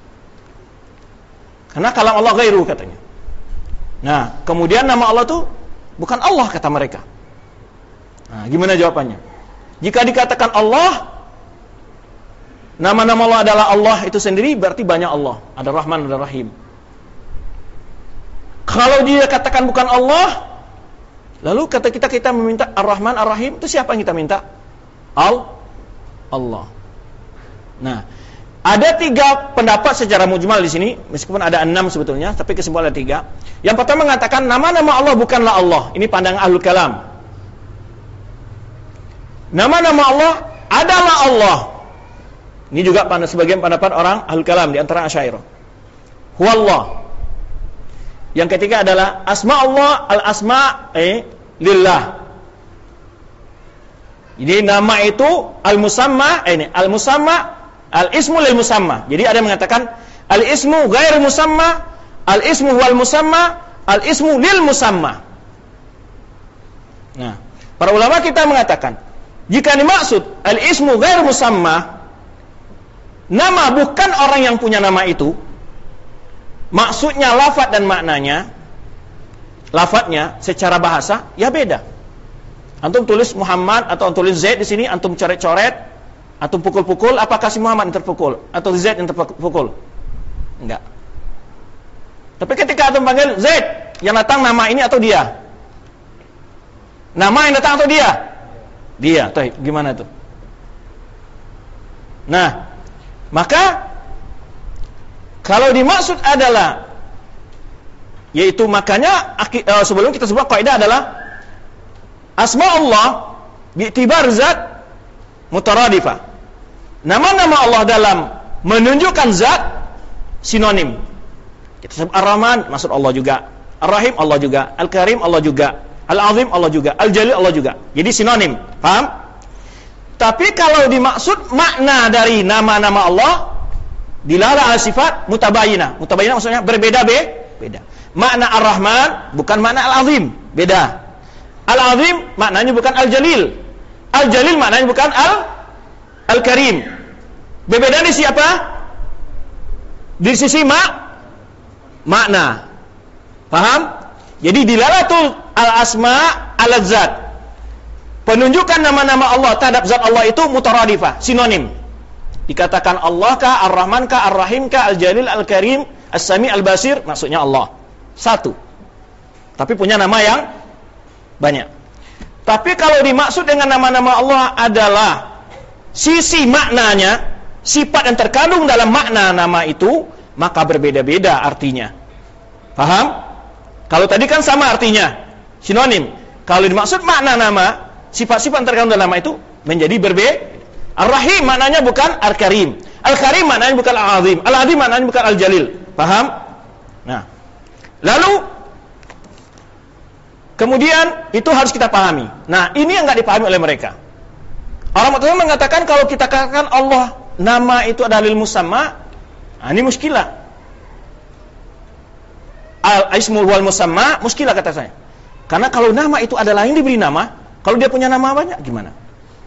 [SPEAKER 1] Karena kalam Allah ghairu katanya. Nah, kemudian nama Allah itu bukan Allah kata mereka. Nah, gimana jawabannya? Jika dikatakan Allah, nama-nama Allah adalah Allah itu sendiri, berarti banyak Allah. Ada Rahman, ada Rahim. Kalau dia katakan bukan Allah, lalu kata kita kita meminta Ar-Rahman, Ar-Rahim, itu siapa yang kita minta? Al Allah. Nah, Ada tiga pendapat secara mujmal di sini, meskipun ada enam sebetulnya, tapi kesimpulan ada tiga. Yang pertama mengatakan nama-nama Allah bukanlah Allah. Ini pandangan Ahlul Kalam. Nama-nama Allah adalah Allah. Ini juga pada sebagian pendapat orang Ahlul Kalam di antara Asy'ariyah. Huwallah. Yang ketiga adalah asma Allah, al-asma eh, lillah. Jadi nama itu al-musamma, eh, ini al-musamma, al-ismu lil musamma. Jadi ada yang mengatakan al-ismu ghairu musamma, al-ismu wal musamma, al-ismu lil musamma. Nah, para ulama kita mengatakan jika dimaksud al-ismu ghairu musamma, nama bukan orang yang punya nama itu, maksudnya lafaz dan maknanya, lafaznya secara bahasa ya beda. Antum tulis Muhammad atau tulis Zaid di sini, antum coret-coret, antum pukul-pukul, apakah si Muhammad yang terpukul atau Zaid yang terpukul? Enggak. Tapi ketika antum panggil Zaid, yang datang nama ini atau dia? Nama yang datang atau dia? Dia. Tuh, gimana tuh? Nah, maka kalau dimaksud adalah, yaitu makanya sebelum kita sebut kaidah adalah asma Allah bi'tibar zat mutaradifah. Nama-nama Allah dalam menunjukkan zat sinonim. Kita sebut Ar-Rahman, maksud Allah juga. Ar-Rahim Allah juga. Al-Karim Allah juga. Al-Azim Allah juga. Al-Jalil Allah juga. Jadi sinonim. Paham? Tapi kalau dimaksud makna dari nama-nama Allah dilala ala sifat mutabayinah. Mutabayinah maksudnya berbeda be, beda. Makna Ar-Rahman bukan makna Al-Azim, beda. Al-Azim maknanya bukan Al-Jalil. Al-Jalil maknanya bukan Al Al-Karim. Berbeda di siapa? Di sisi mak makna. Paham? Jadi dilalatul al-asma al-zat. Penunjukan nama-nama Allah terhadap zat Allah itu mutaradifah, sinonim. Dikatakan Allah kah, Ar-Rahman kah, Ar-Rahim kah, Al-Jalil, Al-Karim, As-Sami, Al-Basir, maksudnya Allah. Satu. Tapi punya nama yang banyak. Tapi kalau dimaksud dengan nama-nama Allah adalah sisi maknanya, sifat yang terkandung dalam makna nama itu, maka berbeda-beda artinya. Paham? Kalau tadi kan sama artinya, sinonim. Kalau dimaksud makna nama, sifat-sifat yang terkandung dalam nama itu menjadi berbeda. Ar-Rahim maknanya bukan Al-Karim. Al-Karim maknanya bukan Al-Azim. Al-Azim maknanya bukan Al-Jalil. Paham? Nah, lalu kemudian itu harus kita pahami. Nah, ini yang enggak dipahami oleh mereka. Orang Mu'tazilah mengatakan kalau kita katakan Allah nama itu adalah lil musamma, nah ini muskilah. Al-ismul wal musamma, muskilah kata saya. Karena kalau nama itu adalah yang diberi nama, kalau dia punya nama banyak gimana?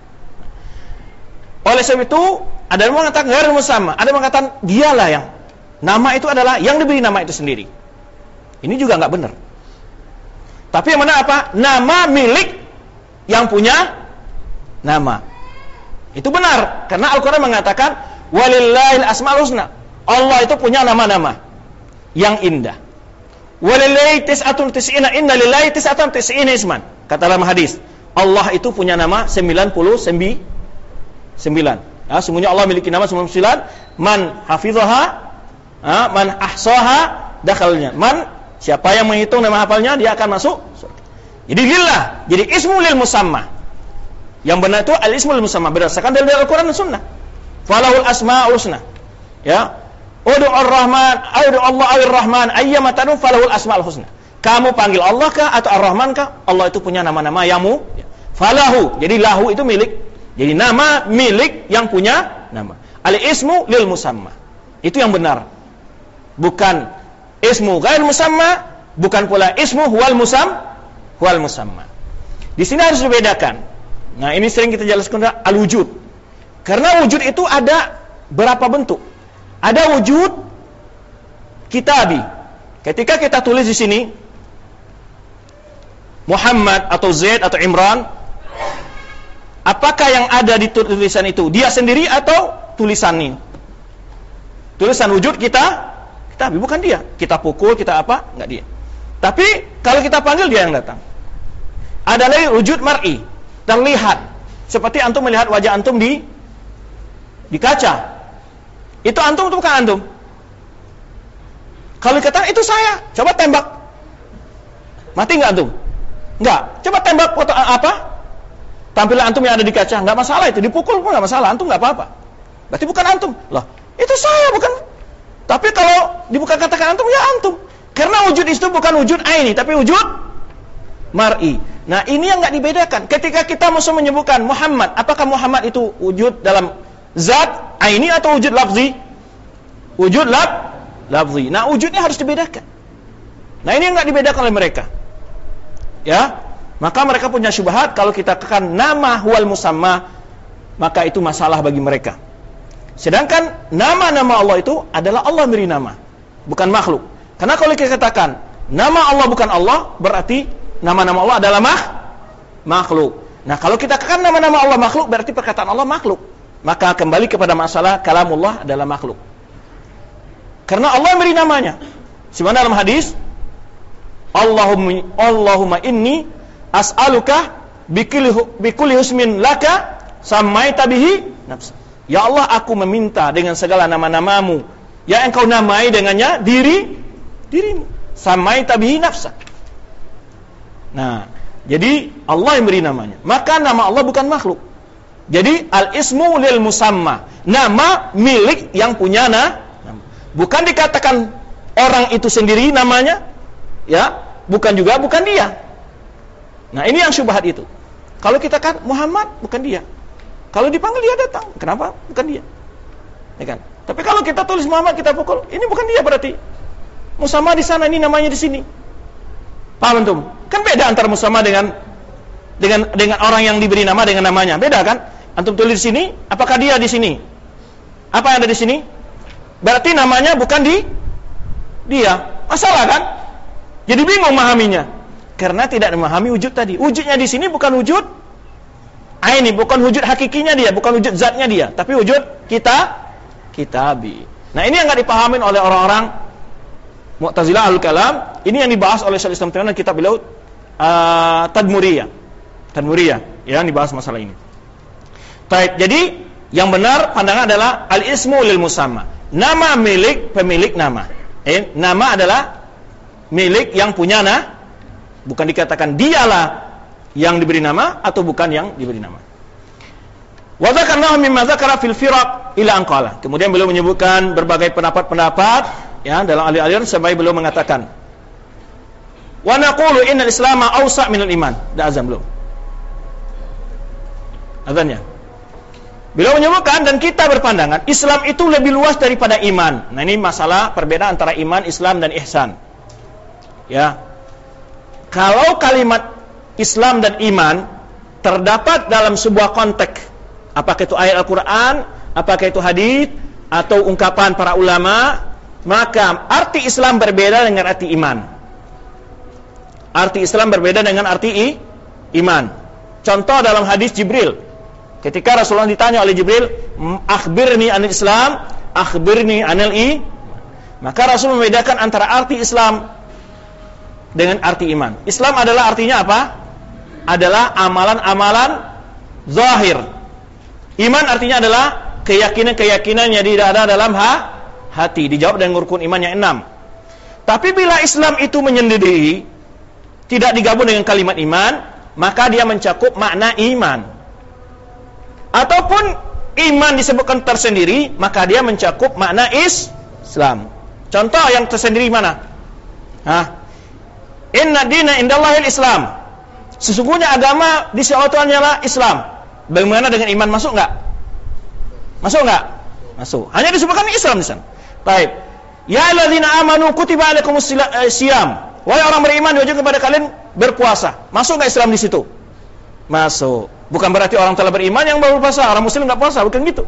[SPEAKER 1] Oleh sebab itu, ada yang mengatakan ghairul musamma, ada yang mengatakan dialah yang nama itu adalah yang diberi nama itu sendiri. Ini juga enggak benar. Tapi yang mana apa? Nama milik yang punya nama. Itu benar, karena Al-Quran mengatakan walillahil asmaul husna. Allah itu punya nama-nama yang indah. Walillahi tis'atun tis'ina, inna lillahi tis'atan tis'ina isman. Kata dalam hadis, Allah itu punya nama sembilan puluh sembilan. Ya, semuanya Allah memiliki nama sembilan puluh sembilan. Man hafizaha, ha, man ahsaha dakhalnya. Man, siapa yang menghitung nama hafalnya, dia akan masuk surga. Jadi lillah, jadi ismu lil musamma. Yang benar itu al-ismul musamma berdasarkan dari Al-Quran dan Sunnah. Falahul asma'ul husna. Ya. Ud'u ar-Rahman, ud'u Allah ar-Rahman, ayyama tad'u falahul asma'ul husna. Kamu panggil Allah kah atau Ar-Rahman kah? Allah itu punya nama-nama yamu. Ya. Falahu, jadi lahu itu milik. Jadi nama milik yang punya nama. Al-ismu lil musamma. Itu yang benar. Bukan ismu ghair musamma, bukan pula ismu huwal musam, huwal musamma. Di sini harus dibedakan. Nah, ini sering kita jelaskan al-wujud. Karena wujud itu ada berapa bentuk? Ada wujud kitabi. Ketika kita tulis di sini Muhammad atau Zaid atau Imran, apakah yang ada di tulisan itu dia sendiri atau tulisan ini? Tulisan wujud kita, kitabi, bukan dia. Kita pukul, kita apa? Enggak dia. Tapi kalau kita panggil dia yang datang. Ada lagi wujud mar'i, terlihat. Seperti antum melihat wajah antum di di kaca. Itu antum atau bukan antum? Kalau dikatakan itu saya, coba tembak. Mati enggak antum? Enggak. Coba tembak foto apa? Tampilan antum yang ada di kaca, enggak masalah itu, dipukul pun enggak masalah, antum enggak apa-apa. Berarti bukan antum. Loh, itu saya bukan. Tapi kalau dibuka katakan antum, ya antum. Karena wujud itu bukan wujud aini, tapi wujud mar'i. Nah, ini yang enggak dibedakan. Ketika kita musuh menyebutkan Muhammad, apakah Muhammad itu wujud dalam zat aini atau wujud lafzi? Wujud lab, lafzi. Nah, wujudnya harus dibedakan. Nah, ini yang enggak dibedakan oleh mereka. Ya, maka mereka punya syubhat kalau kita katakan nama huwal musamma, maka itu masalah bagi mereka. Sedangkan nama-nama Allah itu adalah Allah beri nama, bukan makhluk. Karena kalau kita katakan nama Allah bukan Allah, berarti nama-nama Allah adalah mah, makhluk. Nah, kalau kita katakan nama-nama Allah makhluk, berarti perkataan Allah makhluk. Maka kembali kepada masalah kalamullah adalah makhluk. Karena Allah beri namanya. Sebagaimana dalam hadis, Allahumma Allahumma inni as'aluka bikulli husmin laka sammaita bihi nafsa. Ya Allah, aku meminta dengan segala nama-namamu yang engkau namai dengannya diri dirimu. Sammaita bihi nafsa. Nah, jadi Allah yang beri namanya. Maka nama Allah bukan makhluk. Jadi al-ismu lil musamma, nama milik yang punya nama. Bukan dikatakan orang itu sendiri namanya, ya, bukan juga bukan dia. Nah, ini yang syubhat itu. Kalau kita katakan Muhammad, bukan dia. Kalau dipanggil dia datang, kenapa? Bukan dia. Ya kan? Tapi kalau kita tulis Muhammad, kita pukul, ini bukan dia berarti. Musamma di sana, ini namanya di sini. Paham antum? Kan beda antara musamma dengan dengan dengan orang yang diberi nama dengan namanya. Beda kan? Antum tulis di sini, apakah dia di sini? Apa yang ada di sini? Berarti namanya bukan di dia. Masalah kan? Jadi bingung memahaminya. Karena tidak memahami wujud tadi. Wujudnya di sini bukan wujud aini, bukan wujud hakikinya dia, bukan wujud zatnya dia, tapi wujud kita kitabi. Nah, ini yang enggak dipahamin oleh orang-orang Mu'tazilah Ahlul Kalam. Ini yang dibahas oleh Syaikhul Islam Taimiyah kitab beliau uh, Tadmuriyah. Tadmuriyah yang dibahas masalah ini. Baik, jadi yang benar pandangan adalah al-ismu lil musamma. Nama milik pemilik nama. Eh, nama adalah milik yang punya nah, bukan dikatakan dialah yang diberi nama atau bukan yang diberi nama. Wa dzakarnahu mimma dzakara fil firaq ila anqala. Kemudian beliau menyebutkan berbagai pendapat-pendapat ya dalam aliran sampai beliau mengatakan wa naqulu innal islama awsa' minal iman. Dah azan belum? Azannya. Beliau menyebutkan dan kita berpandangan Islam itu lebih luas daripada iman. Nah, ini masalah perbedaan antara iman, Islam dan ihsan. Ya. Kalau kalimat Islam dan iman terdapat dalam sebuah konteks, apakah itu ayat Al-Quran, apakah itu hadis atau ungkapan para ulama, maka arti Islam berbeda dengan arti iman. Arti Islam berbeda dengan arti i, iman. Contoh dalam hadis Jibril, ketika Rasulullah ditanya oleh Jibril, akhbirni anil Islam, akhbirni anil i, maka Rasul membedakan antara arti Islam dengan arti iman. Islam adalah artinya apa? Adalah amalan-amalan zahir. Iman artinya adalah keyakinan-keyakinan yang ada dalam ha, hati. Dijawab dengan rukun iman yang enam. Tapi bila Islam itu menyendiri, tidak digabung dengan kalimat iman, maka dia mencakup makna iman. Ataupun iman disebutkan tersendiri, maka dia mencakup makna is, Islam. Contoh yang tersendiri mana? Hah? Inna dina indallahil Islam. Sesungguhnya agama di sisi Allah Tuhan ialah Islam. Bagaimana dengan iman, masuk enggak? Masuk enggak? Masuk. Hanya disebutkan Islam di sana. Baik. Ya alladzina amanu kutiba alaikumus siyam. Wahai orang beriman, diwajibkan kepada kalian berpuasa. Masuk enggak Islam di situ? Masuk. Bukan berarti orang telah beriman yang baru berpuasa, orang muslim enggak puasa, bukan gitu.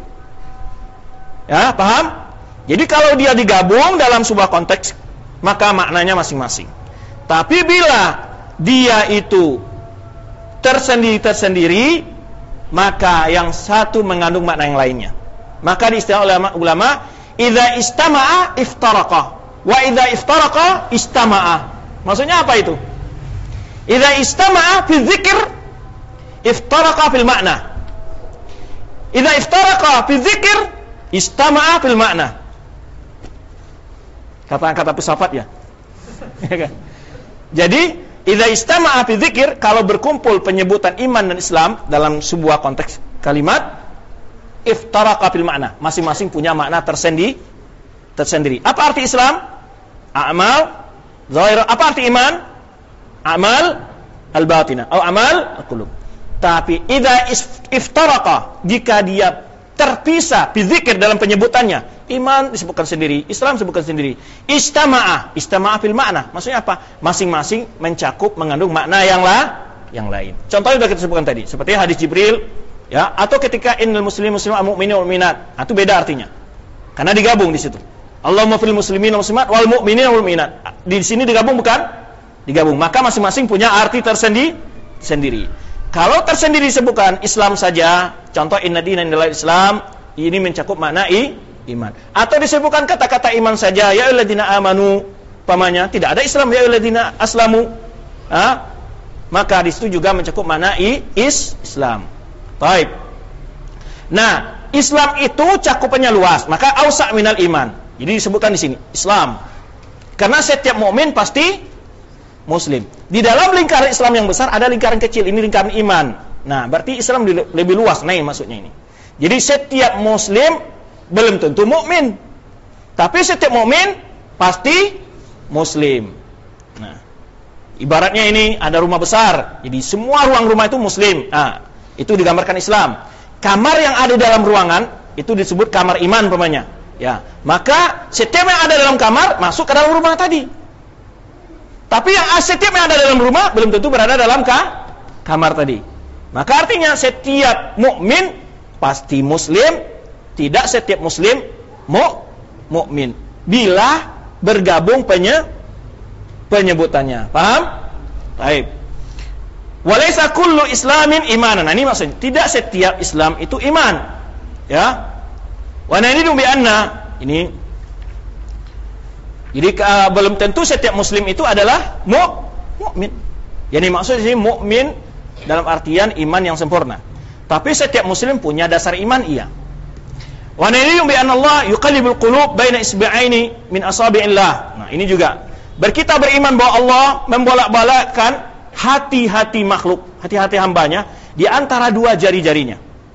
[SPEAKER 1] Ya, paham? Jadi kalau dia digabung dalam sebuah konteks, maka maknanya masing-masing. Tapi bila dia itu tersendiri-tersendiri, maka yang satu mengandung makna yang lainnya. Maka di istilah ulama, ulama idza istama'a iftaraqa wa idza iftaraqa istama'a. Maksudnya apa itu? Idza istama'a fi dzikr iftaraqa fil makna. Idza iftaraqa fi dzikr Istama'a fil makna. Kata-kata filsafat ya. Jadi, idza istama'a fi dzikir, kalau berkumpul penyebutan iman dan Islam dalam sebuah konteks kalimat, iftaraqa fil makna. Masing-masing punya makna tersendiri. Tersendiri. Apa arti Islam? A'mal zahir. Apa arti iman? Amal al-batinah atau amal al-qulub. Tapi idza iftaraqa, jika dia terpisah fi dzikir dalam penyebutannya, iman disebutkan sendiri, Islam disebutkan sendiri. Istama'a, istama'a fil makna. Maksudnya apa? Masing-masing mencakup mengandung makna yang lah, yang lain. Contohnya sudah kita sebutkan tadi, seperti hadis Jibril, ya, atau ketika innal muslimin muslimat mu'minin wal mu'minat. Itu beda artinya. Karena digabung di situ. Allahumma fil muslimin wal muslimat wal mu'minin wal mu'minat. Di sini digabung bukan? Digabung. Maka masing-masing punya arti tersendiri sendiri. Kalau tersendiri disebutkan Islam saja, contoh inna dina indallahil Islam, ini mencakup makna i, iman. Atau disebutkan kata-kata iman saja, ya ayyuhalladzina amanu, pamannya tidak ada Islam, ya ayyuhalladzina aslamu. Ha? Maka di situ juga mencakup makna i, is Islam. Baik. Nah, Islam itu cakupannya luas, maka ausa' minal iman. Jadi disebutkan di sini Islam. Karena setiap mukmin pasti Muslim. Di dalam lingkaran Islam yang besar ada lingkaran kecil, ini lingkaran iman. Nah, berarti Islam lebih luas, nah maksudnya ini. Jadi setiap Muslim belum tentu mukmin, tapi setiap mukmin pasti Muslim. Nah, ibaratnya ini ada rumah besar, jadi semua ruang rumah itu Muslim. Nah, itu digambarkan Islam. Kamar yang ada dalam ruangan itu disebut kamar iman umpamanya. Ya, maka setiap yang ada dalam kamar masuk ke dalam rumah tadi. Tapi yang setiap yang ada dalam rumah belum tentu berada dalam ka, kamar tadi. Maka artinya setiap mukmin pasti Muslim, tidak setiap Muslim mu mukmin. Bila bergabung penye, penyebutannya. Paham? Baik. Walaysa kullu islamin imanan. Nah, ini maksudnya tidak setiap Islam itu iman. Ya. Wa nanidu bi anna, ini jadi uh, belum tentu setiap Muslim itu adalah mu mukmin. Jadi maksud di sini mukmin dalam artian iman yang sempurna. Tapi setiap Muslim punya dasar iman, iya. Wa nanidu bi anna Allah yuqallibul qulub baina isba'aini min asabi'illah. Nah, ini juga berkita beriman bahwa Allah membolak-balikkan hati-hati makhluk, hati-hati hambanya di antara dua jari-jarinya.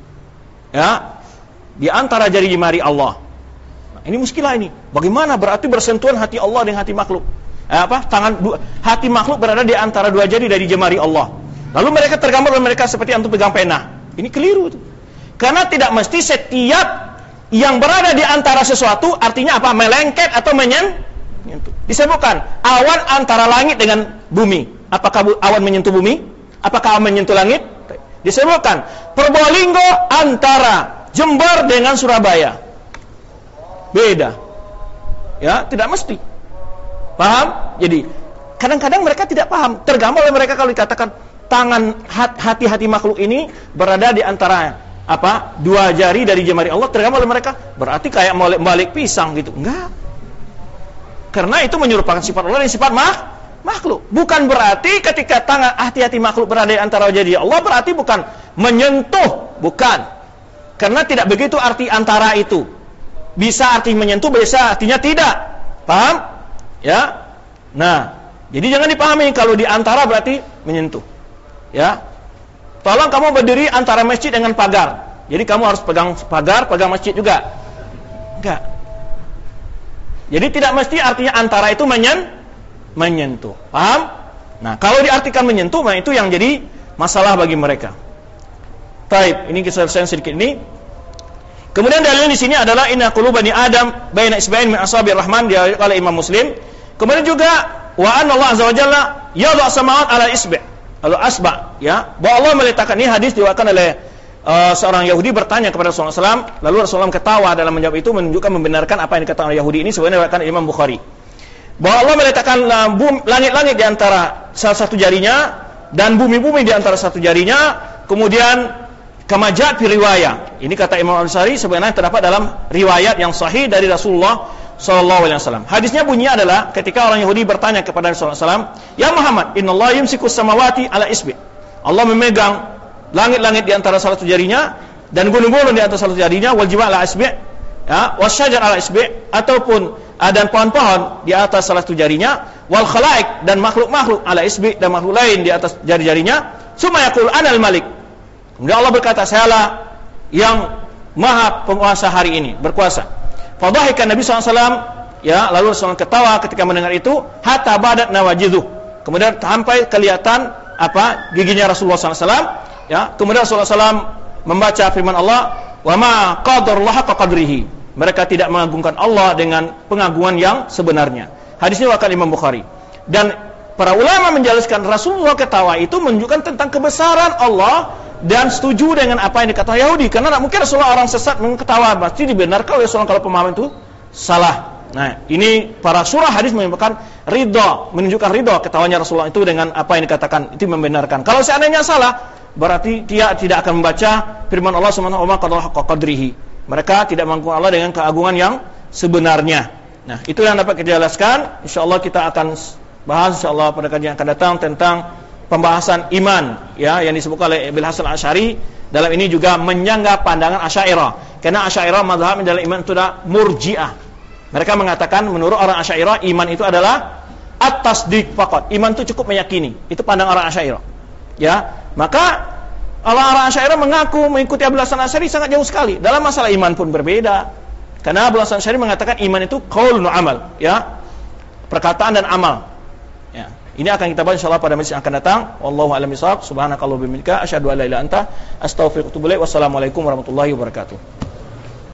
[SPEAKER 1] Ya, di antara jari jemari Allah. Nah, ini muskilah ini. Bagaimana berarti bersentuhan hati Allah dengan hati makhluk? Eh, apa? Tangan dua, hati makhluk berada di antara dua jari dari jemari Allah. Lalu mereka tergambar oleh mereka seperti antum pegang pena. Ini keliru itu. Karena tidak mesti setiap yang berada di antara sesuatu artinya apa? Melengket atau menyentuh. Disebutkan awan antara langit dengan bumi. Apakah awan menyentuh bumi? Apakah awan menyentuh langit? Disebutkan Probolinggo antara Jember dengan Surabaya. Beda. Ya, tidak mesti. Paham? Jadi, kadang-kadang mereka tidak paham. Tergambar oleh mereka kalau dikatakan tangan hati-hati makhluk ini berada di antara apa? Dua jari dari jemari Allah, tergambar oleh mereka. Berarti kayak balik pisang gitu. Enggak. Karena itu menyerupakan sifat Allah dan sifat mah, makhluk. Bukan berarti ketika tangan hati-hati makhluk berada di antara jari Allah berarti bukan menyentuh, bukan. Karena tidak begitu arti antara itu. Bisa arti menyentuh, bisa artinya tidak. Paham? Ya. Nah, jadi jangan dipahami kalau di antara berarti menyentuh. Ya. Tolong kamu berdiri antara masjid dengan pagar. Jadi kamu harus pegang pagar, pegang masjid juga. Enggak. Jadi tidak mesti artinya antara itu menyen menyentuh. Paham? Nah, kalau diartikan menyentuh, nah itu yang jadi masalah bagi mereka. Taib, ini kita selesai sedikit ini. Kemudian dalilnya di sini adalah inna qulubani Adam baina isba'in min asabi'ir rahman, dia oleh Imam Muslim. Kemudian juga wa anna Allah azza wa jalla yadha samawat ala isba'. Lalu asba, ya. Bahwa Allah meletakkan, ini hadis diwakilkan oleh uh, seorang Yahudi bertanya kepada Rasulullah sallallahu alaihi wasallam, lalu Rasulullah ketawa dalam menjawab itu, menunjukkan membenarkan apa yang dikatakan oleh Yahudi ini sebenarnya diwakilkan Imam Bukhari. Bahwa Allah meletakkan uh, bum, langit-langit di antara salah satu jarinya dan bumi-bumi di antara satu jarinya. Kemudian kamajat fi riwayah. Ini kata Imam Al-Ansari sebenarnya terdapat dalam riwayat yang sahih dari Rasulullah sallallahu alaihi wasallam. Hadisnya bunyinya adalah ketika orang Yahudi bertanya kepada Rasulullah sallallahu alaihi wasallam, "Ya Muhammad, innallaha yumsikus samawati ala isbi." Allah memegang langit-langit di antara salah satu jarinya dan gunung-gunung di antara salah satu jarinya, wal jibala ala isbi. ya, wasyajar ala isbi' ataupun uh, dan pohon-pohon di atas salah satu jarinya, wal khalaik dan makhluk-makhluk ala isbi' dan makhluk lain di atas jari-jarinya, summa yaqul anal malik. Kemudian Allah berkata, sayalah yang maha penguasa hari ini, berkuasa. Fadhahika Nabi sallallahu alaihi wasallam, ya, lalu Rasulullah ketawa ketika mendengar itu, hatta badat nawajiduh. Kemudian sampai kelihatan apa giginya Rasulullah sallallahu alaihi wasallam, ya. Kemudian Rasulullah sallallahu alaihi wasallam membaca firman Allah, wa ma qadarullah haqqa qadrihi. Mereka tidak mengagungkan Allah dengan pengagungan yang sebenarnya. Hadis ini riwayat Imam Bukhari. Dan para ulama menjelaskan Rasulullah ketawa itu menunjukkan tentang kebesaran Allah dan setuju dengan apa yang dikatakan Yahudi. Karena tidak mungkin Rasulullah orang sesat ketawa, pasti dibenarkan oleh Rasulullah kalau pemahaman itu salah. Nah, ini para surah hadis menunjukkan ridha, menunjukkan ridha ketawanya Rasulullah itu dengan apa yang dikatakan, itu membenarkan. Kalau seandainya salah, berarti dia tidak akan membaca firman Allah subhanahu wa ta'ala qadrihi. Mereka tidak mengagungkan Allah dengan keagungan yang sebenarnya. Nah, itu yang dapat kita jelaskan. Insyaallah kita akan bahas insyaallah pada kajian yang akan datang tentang pembahasan iman, ya, yang disebutkan oleh Abil Hasan Asy'ari. Dalam ini juga menyanggah pandangan Asy'ariyah. Karena Asy'ariyah mazhab dalam iman itu adalah Murji'ah. Mereka mengatakan menurut orang Asy'ariyah iman itu adalah at-tasdiq faqat. Iman itu cukup meyakini. Itu pandangan orang Asy'ariyah. Ya, maka orang-orang Asy'ariyah mengaku mengikuti Abil Hasan Asy'ari sangat jauh sekali. Dalam masalah iman pun berbeda. Karena Abil Hasan Asy'ari mengatakan iman itu qaulun wa amal, ya. Perkataan dan amal. Ya. Ini akan kita bahas insyaallah pada majelis yang akan datang. Wallahu a'lam bishawab. Subhanakallahumma wa bihamdika asyhadu an la ilaha illa anta astaghfiruka wa atubu ilaik. Wassalamualaikum warahmatullahi wabarakatuh.